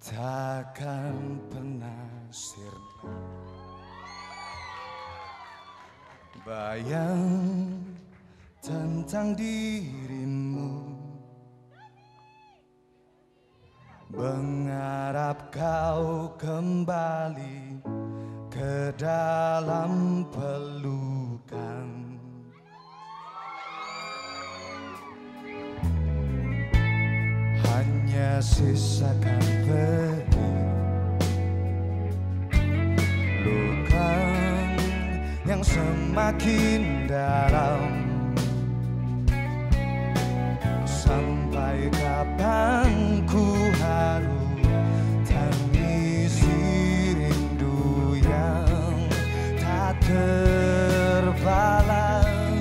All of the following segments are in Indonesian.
Takkan pernah sirna bayang tentang dirimu, mengharap kau kembali ke dalam pelukan. Hanya sisakan pedih, luka yang semakin dalam. Sampai kapan ku harus tangisi rindu yang tak terbalas.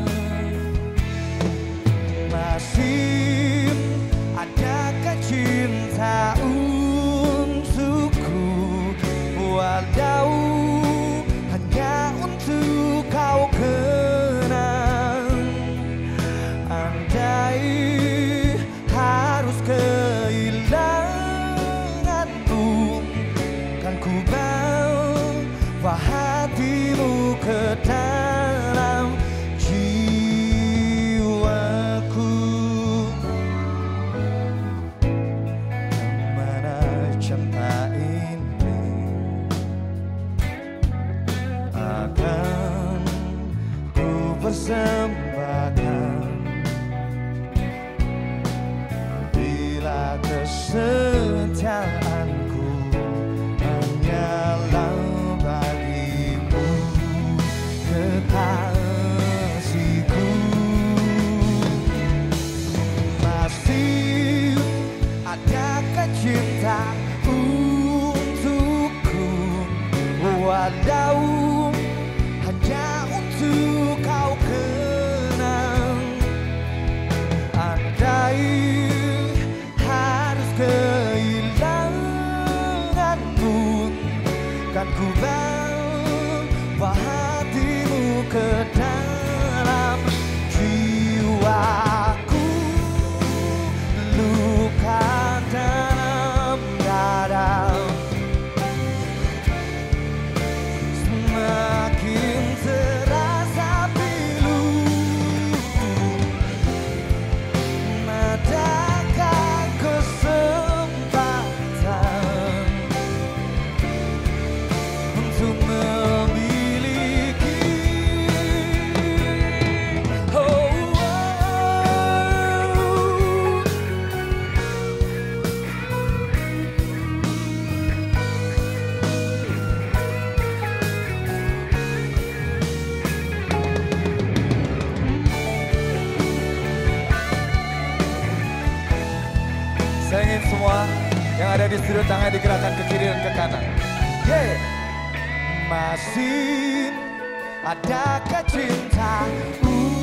Masih adakah cinta untukku, walau hanya untuk kau kenang. Andai harus kehilanganmu, kan ku bawa hatimu ke dalam jiwaku. Kemana cinta ini akan ku persembahkan bila kesetiaanku hanyalah bagimu, kekasihku. Masih adakah cinta untukku, walau hanya untuk kau kenang. Andai harus kehilanganmu, kan ku bawa hatimu ke dalam jiwaku. Luka dalam dada semakin terasa pilu. Adakah kesempatan untuk memiliki? Oh, saya ingin semua yang ada di studio tangan digerakkan ke kiri dan ke kanan. Yeah. Masih adakah cinta